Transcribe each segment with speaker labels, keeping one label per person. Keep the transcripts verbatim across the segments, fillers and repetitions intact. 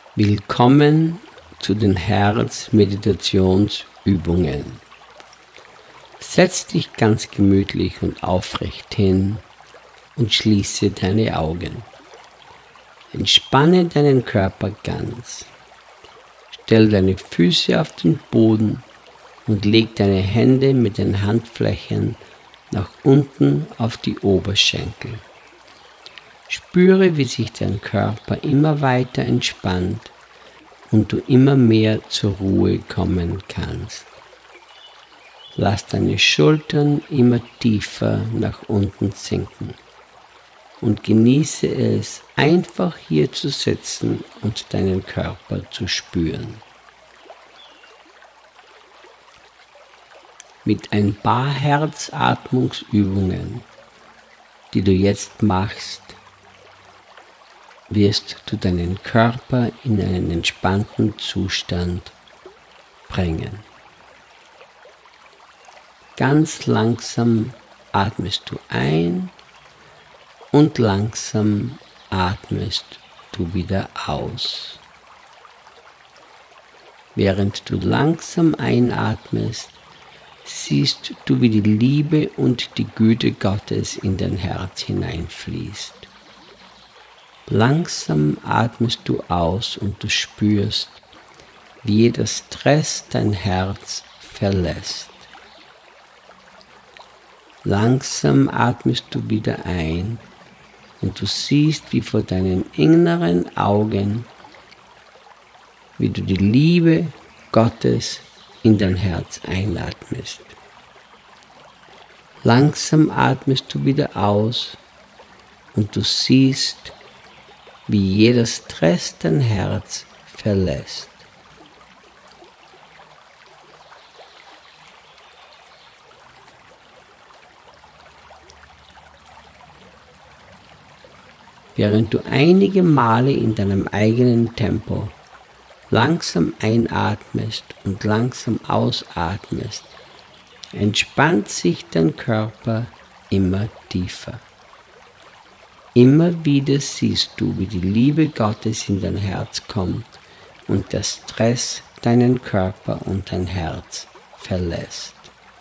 Speaker 1: Willkommen zu den Herzmeditationsübungen. Setz dich ganz gemütlich und aufrecht hin und schließe deine Augen. Entspanne deinen Körper ganz. Stell deine Füße auf den Boden und leg deine Hände mit den Handflächen nach unten auf die Oberschenkel. Spüre, wie sich dein Körper immer weiter entspannt und du immer mehr zur Ruhe kommen kannst. Lass deine Schultern immer tiefer nach unten sinken und genieße es, einfach hier zu sitzen und deinen Körper zu spüren. Mit ein paar Herzatmungsübungen, die du jetzt machst, wirst du deinen Körper in einen entspannten Zustand bringen. Ganz langsam atmest du ein und langsam atmest du wieder aus. Während du langsam einatmest, siehst du, wie die Liebe und die Güte Gottes in dein Herz hineinfließt. Langsam atmest du aus und du spürst, wie jeder Stress dein Herz verlässt. Langsam atmest du wieder ein und du siehst, wie vor deinen inneren Augen, wie du die Liebe Gottes in dein Herz einatmest. Langsam atmest du wieder aus und du siehst, wie jeder Stress dein Herz verlässt. Während du einige Male in deinem eigenen Tempo langsam einatmest und langsam ausatmest, entspannt sich dein Körper immer tiefer. Immer wieder siehst du, wie die Liebe Gottes in dein Herz kommt und der Stress deinen Körper und dein Herz verlässt.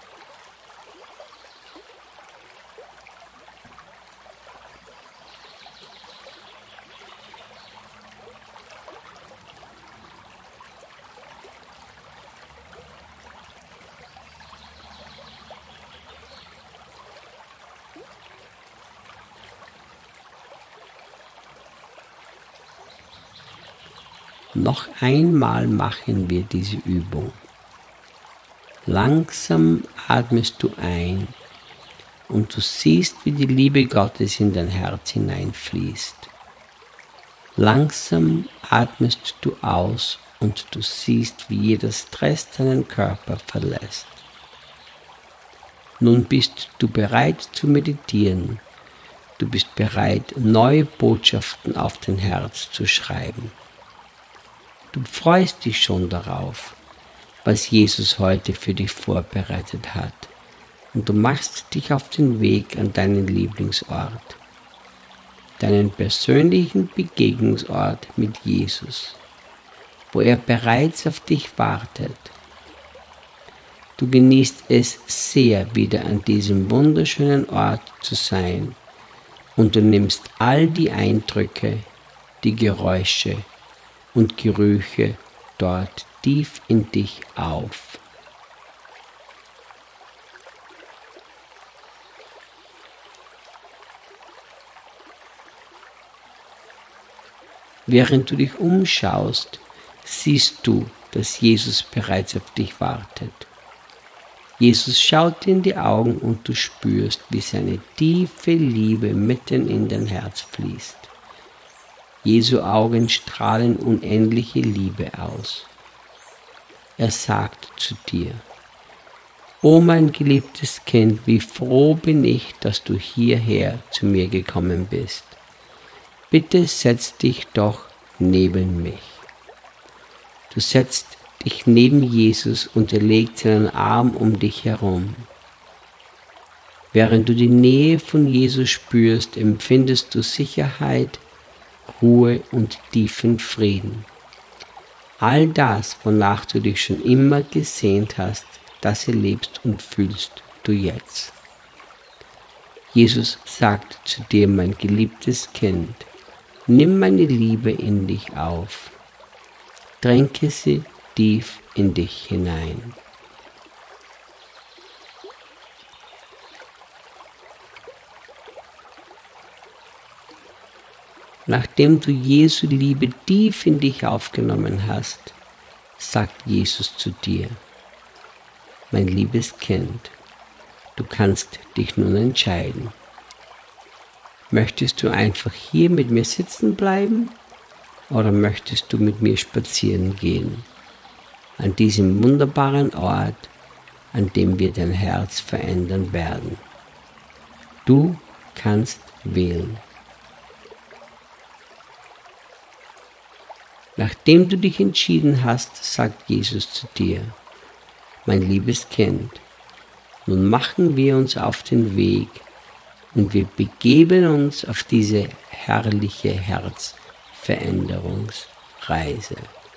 Speaker 1: Noch einmal machen wir diese Übung. Langsam atmest du ein und du siehst, wie die Liebe Gottes in dein Herz hineinfließt. Langsam atmest du aus und du siehst, wie jeder Stress deinen Körper verlässt. Nun bist du bereit zu meditieren. Du bist bereit, neue Botschaften auf dein Herz zu schreiben. Du freust dich schon darauf, was Jesus heute für dich vorbereitet hat, und du machst dich auf den Weg an deinen Lieblingsort, deinen persönlichen Begegnungsort mit Jesus, wo er bereits auf dich wartet. Du genießt es sehr, wieder an diesem wunderschönen Ort zu sein, und du nimmst all die Eindrücke, die Geräusche und Gerüche dort tief in dich auf. Während du dich umschaust, siehst du, dass Jesus bereits auf dich wartet. Jesus schaut dir in die Augen und du spürst, wie seine tiefe Liebe mitten in dein Herz fließt. Jesu Augen strahlen unendliche Liebe aus. Er sagt zu dir: O mein geliebtes Kind, wie froh bin ich, dass du hierher zu mir gekommen bist. Bitte setz dich doch neben mich. Du setzt dich neben Jesus und er legt seinen Arm um dich herum. Während du die Nähe von Jesus spürst, empfindest du Sicherheit, Ruhe und tiefen Frieden. All das, wonach du dich schon immer gesehnt hast, das erlebst und fühlst du jetzt. Jesus sagt zu dir, mein geliebtes Kind, nimm meine Liebe in dich auf, tränke sie tief in dich hinein. Nachdem du Jesu Liebe tief in dich aufgenommen hast, sagt Jesus zu dir, mein liebes Kind, du kannst dich nun entscheiden. Möchtest du einfach hier mit mir sitzen bleiben oder möchtest du mit mir spazieren gehen? An diesem wunderbaren Ort, an dem wir dein Herz verändern werden. Du kannst wählen. Nachdem du dich entschieden hast, sagt Jesus zu dir, mein liebes Kind, nun machen wir uns auf den Weg und wir begeben uns auf diese herrliche Herzveränderungsreise.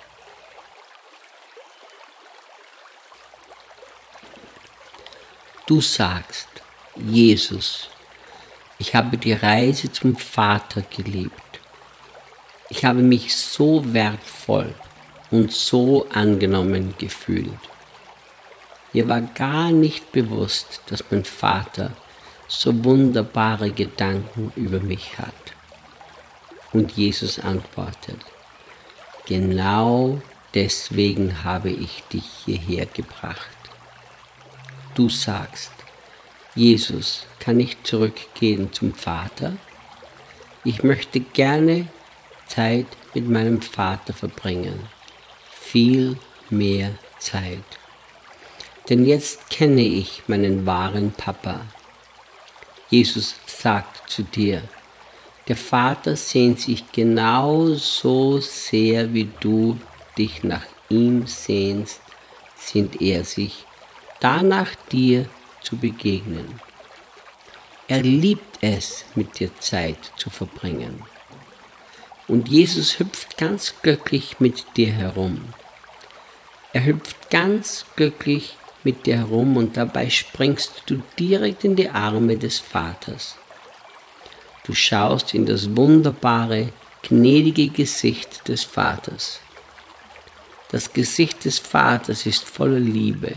Speaker 1: Du sagst, Jesus, ich habe die Reise zum Vater geliebt. Ich habe mich so wertvoll und so angenommen gefühlt. Mir war gar nicht bewusst, dass mein Vater so wunderbare Gedanken über mich hat. Und Jesus antwortet, genau deswegen habe ich dich hierher gebracht. Du sagst, Jesus, kann ich zurückgehen zum Vater? Ich möchte gerne Zeit mit meinem Vater verbringen. Viel mehr Zeit. Denn jetzt kenne ich meinen wahren Papa. Jesus sagt zu dir, der Vater sehnt sich genauso sehr, wie du dich nach ihm sehnst, sehnt er sich danach, dir zu begegnen. Er liebt es, mit dir Zeit zu verbringen. Und Jesus hüpft ganz glücklich mit dir herum. Er hüpft ganz glücklich mit dir herum und dabei springst du direkt in die Arme des Vaters. Du schaust in das wunderbare, gnädige Gesicht des Vaters. Das Gesicht des Vaters ist voller Liebe,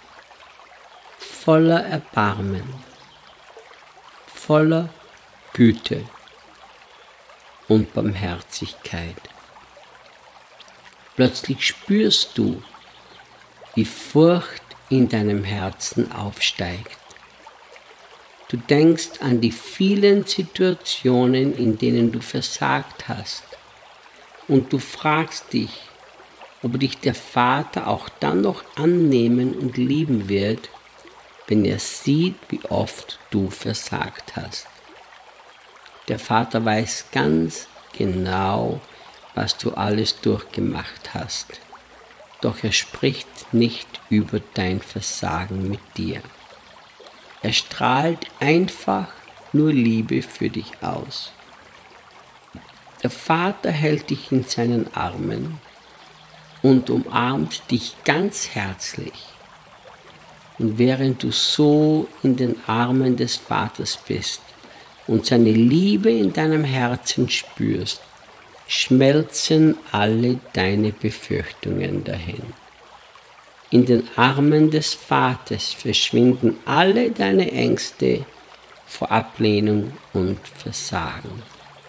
Speaker 1: voller Erbarmen, voller Güte und Barmherzigkeit. Plötzlich spürst du, wie Furcht in deinem Herzen aufsteigt. Du denkst an die vielen Situationen, in denen du versagt hast, und du fragst dich, ob dich der Vater auch dann noch annehmen und lieben wird, wenn er sieht, wie oft du versagt hast. Der Vater weiß ganz genau, was du alles durchgemacht hast, doch er spricht nicht über dein Versagen mit dir. Er strahlt einfach nur Liebe für dich aus. Der Vater hält dich in seinen Armen und umarmt dich ganz herzlich. Und während du so in den Armen des Vaters bist und seine Liebe in deinem Herzen spürst, schmelzen alle deine Befürchtungen dahin. In den Armen des Vaters verschwinden alle deine Ängste vor Ablehnung und Versagen.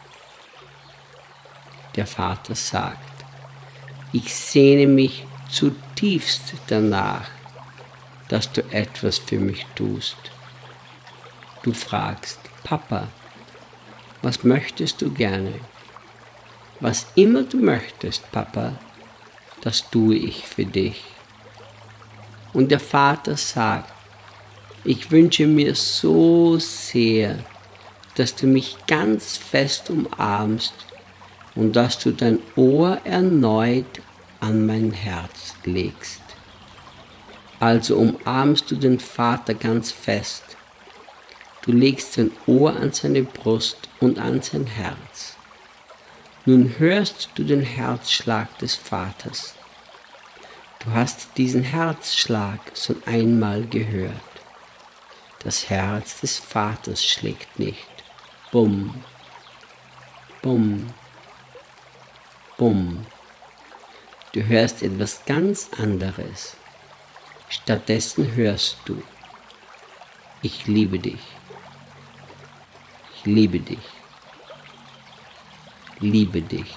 Speaker 1: Der Vater sagt, ich sehne mich zutiefst danach, dass du etwas für mich tust. Du fragst, Papa, was möchtest du gerne? Was immer du möchtest, Papa, das tue ich für dich. Und der Vater sagt, ich wünsche mir so sehr, dass du mich ganz fest umarmst und dass du dein Ohr erneut an mein Herz legst. Also umarmst du den Vater ganz fest. Du legst dein Ohr an seine Brust und an sein Herz. Nun hörst du den Herzschlag des Vaters Du hast diesen Herzschlag schon einmal gehört. Das Herz des Vaters schlägt nicht. Bum, bum, bum. Du hörst etwas ganz anderes. Stattdessen hörst du: Ich liebe dich. Ich liebe dich. Liebe dich.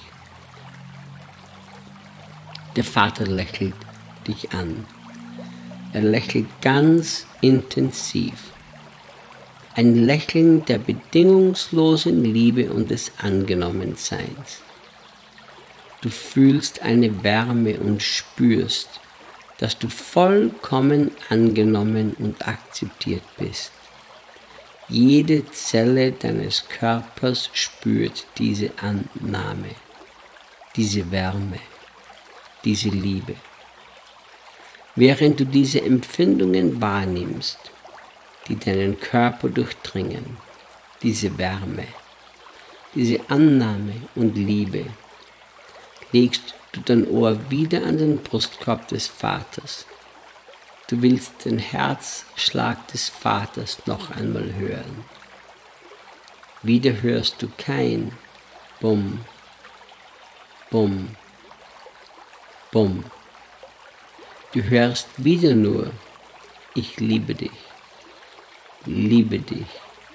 Speaker 1: Der Vater lächelt dich an. Er lächelt ganz intensiv. Ein Lächeln der bedingungslosen Liebe und des Angenommenseins. Du fühlst eine Wärme und spürst, dass du vollkommen angenommen und akzeptiert bist. Jede Zelle deines Körpers spürt diese Annahme, diese Wärme, diese Liebe. Während du diese Empfindungen wahrnimmst, die deinen Körper durchdringen, diese Wärme, diese Annahme und Liebe, legst du dein Ohr wieder an den Brustkorb des Vaters. Du willst den Herzschlag des Vaters noch einmal hören. Wieder hörst du kein Bum, Bum, Bum. Du hörst wieder nur: Ich liebe dich, liebe dich,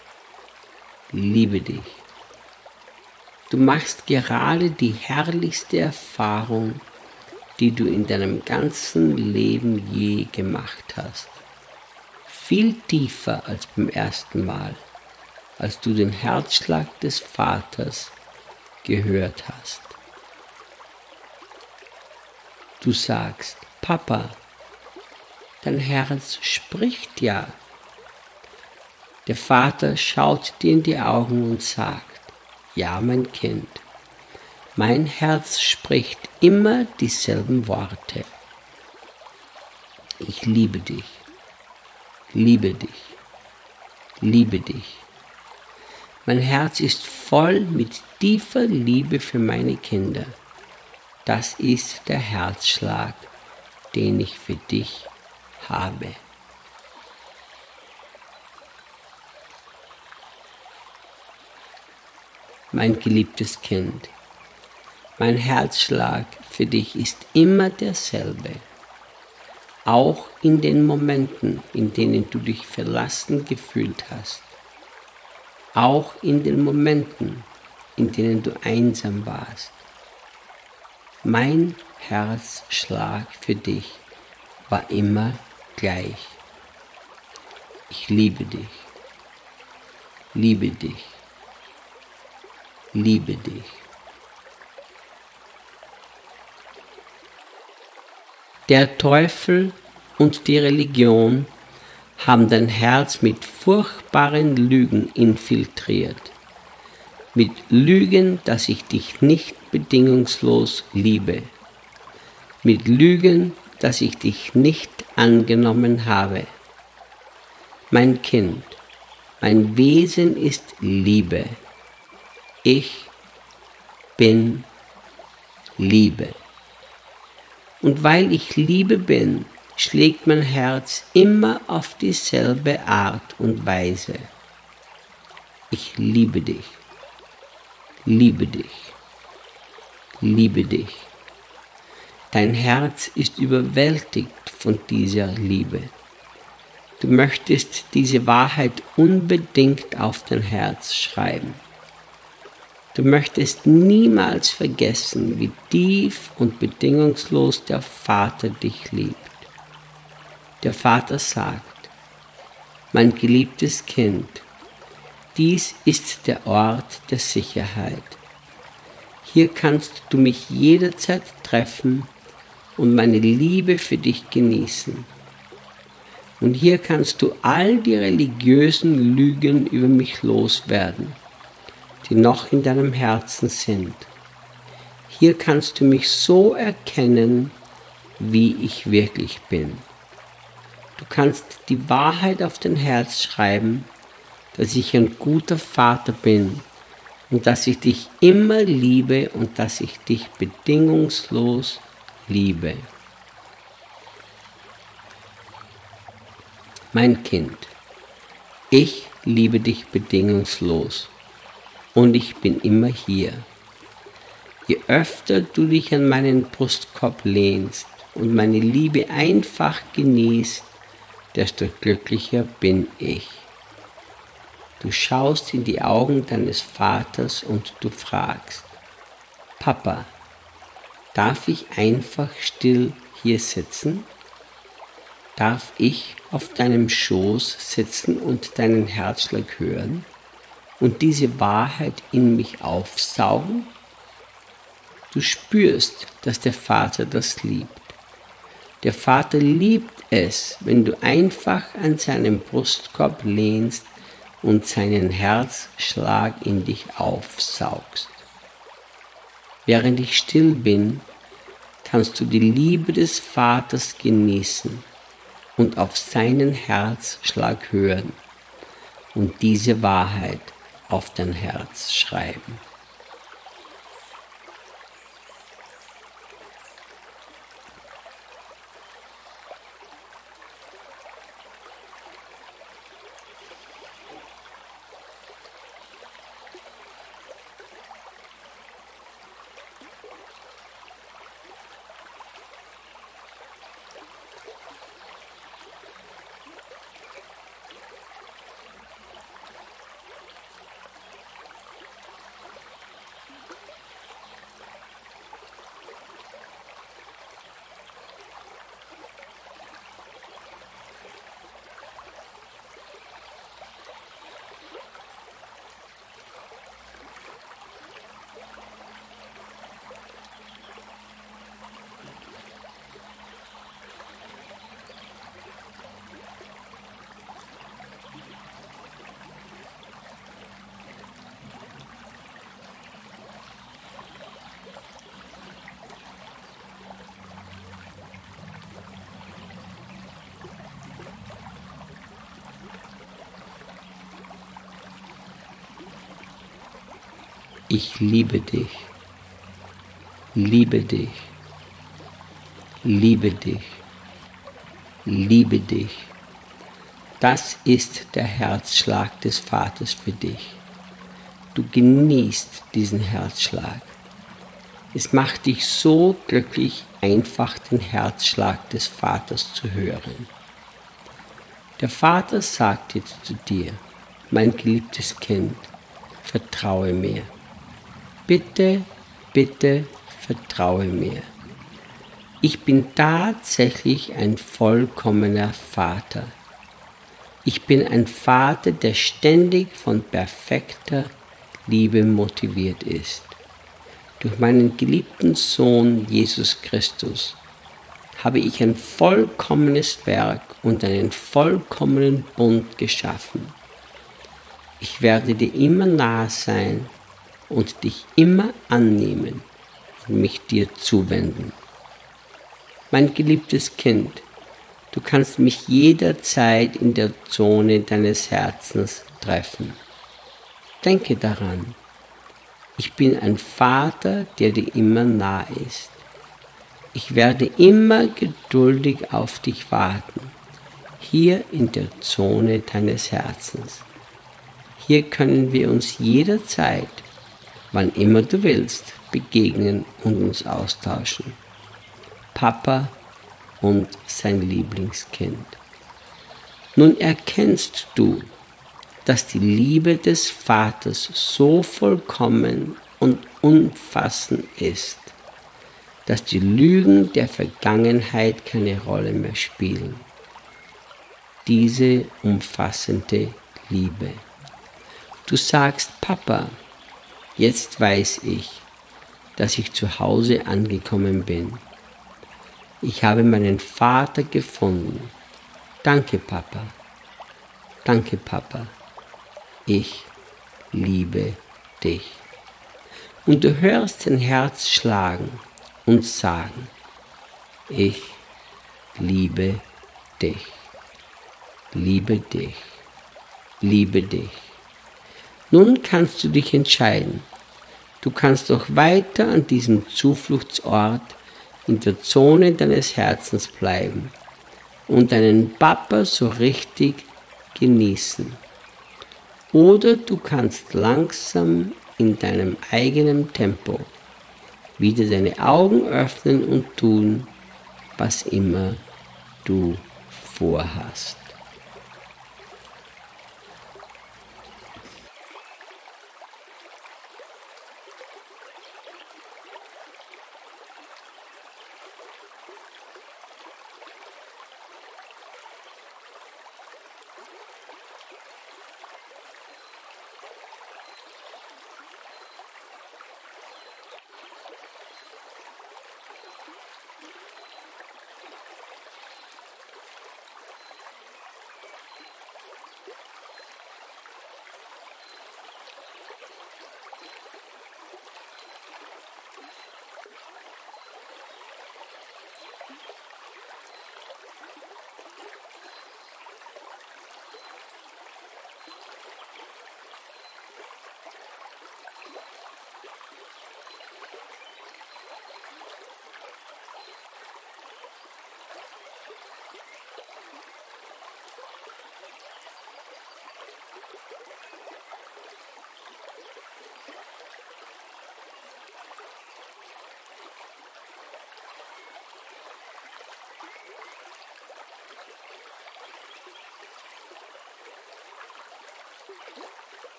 Speaker 1: liebe dich. Du machst gerade die herrlichste Erfahrung, die du in deinem ganzen Leben je gemacht hast. Viel tiefer als beim ersten Mal, als du den Herzschlag des Vaters gehört hast. Du sagst: Papa, dein Herz spricht ja. Der Vater schaut dir in die Augen und sagt: Ja, mein Kind. Mein Herz spricht immer dieselben Worte. Ich liebe dich, liebe dich, liebe dich. Mein Herz ist voll mit tiefer Liebe für meine Kinder. Das ist der Herzschlag, den ich für dich habe. Mein geliebtes Kind, mein Herzschlag für dich ist immer derselbe, auch in den Momenten, in denen du dich verlassen gefühlt hast, auch in den Momenten, in denen du einsam warst. Mein Herzschlag für dich war immer gleich. Ich liebe dich, liebe dich, liebe dich. Der Teufel und die Religion haben dein Herz mit furchtbaren Lügen infiltriert. Mit Lügen, dass ich dich nicht bedingungslos liebe. Mit Lügen, dass ich dich nicht angenommen habe. Mein Kind, mein Wesen ist Liebe. Ich bin Liebe. Und weil ich Liebe bin, schlägt mein Herz immer auf dieselbe Art und Weise. Ich liebe dich, liebe dich, liebe dich. Dein Herz ist überwältigt von dieser Liebe. Du möchtest diese Wahrheit unbedingt auf dein Herz schreiben. Du möchtest niemals vergessen, wie tief und bedingungslos der Vater dich liebt. Der Vater sagt: Mein geliebtes Kind, dies ist der Ort der Sicherheit. Hier kannst du mich jederzeit treffen und meine Liebe für dich genießen. Und hier kannst du all die religiösen Lügen über mich loswerden, die noch in deinem Herzen sind. Hier kannst du mich so erkennen, wie ich wirklich bin. Du kannst die Wahrheit auf dein Herz schreiben, dass ich ein guter Vater bin und dass ich dich immer liebe und dass ich dich bedingungslos liebe. Mein Kind, ich liebe dich bedingungslos und ich bin immer hier. Je öfter du dich an meinen Brustkorb lehnst und meine Liebe einfach genießt, desto glücklicher bin ich. Du schaust in die Augen deines Vaters und du fragst: Papa, darf ich einfach still hier sitzen? Darf ich auf deinem Schoß sitzen und deinen Herzschlag hören und diese Wahrheit in mich aufsaugen? Du spürst, dass der Vater das liebt. Der Vater liebt es, wenn du einfach an seinem Brustkorb lehnst und seinen Herzschlag in dich aufsaugst. Während ich still bin, kannst du die Liebe des Vaters genießen und auf seinen Herzschlag hören und diese Wahrheit auf dein Herz schreiben. Ich liebe dich, liebe dich, liebe dich, liebe dich. Das ist der Herzschlag des Vaters für dich. Du genießt diesen Herzschlag. Es macht dich so glücklich, einfach den Herzschlag des Vaters zu hören. Der Vater sagt jetzt zu dir: Mein geliebtes Kind, vertraue mir. Bitte, bitte vertraue mir. Ich bin tatsächlich ein vollkommener Vater. Ich bin ein Vater, der ständig von perfekter Liebe motiviert ist. Durch meinen geliebten Sohn Jesus Christus habe ich ein vollkommenes Werk und einen vollkommenen Bund geschaffen. Ich werde dir immer nahe sein und dich immer annehmen und mich dir zuwenden. Mein geliebtes Kind, du kannst mich jederzeit in der Zone deines Herzens treffen. Denke daran, ich bin ein Vater, der dir immer nahe ist. Ich werde immer geduldig auf dich warten, hier in der Zone deines Herzens. Hier können wir uns jederzeit, wann immer du willst, begegnen und uns austauschen. Papa und sein Lieblingskind. Nun erkennst du, dass die Liebe des Vaters so vollkommen und umfassend ist, dass die Lügen der Vergangenheit keine Rolle mehr spielen. Diese umfassende Liebe. Du sagst: Papa, jetzt weiß ich, dass ich zu Hause angekommen bin. Ich habe meinen Vater gefunden. Danke, Papa. Danke, Papa. Ich liebe dich. Und du hörst dein Herz schlagen und sagen: Ich liebe dich. Liebe dich. Liebe dich. Nun kannst du dich entscheiden. Du kannst doch weiter an diesem Zufluchtsort in der Zone deines Herzens bleiben und deinen Papa so richtig genießen. Oder du kannst langsam in deinem eigenen Tempo wieder deine Augen öffnen und tun, was immer du vorhast.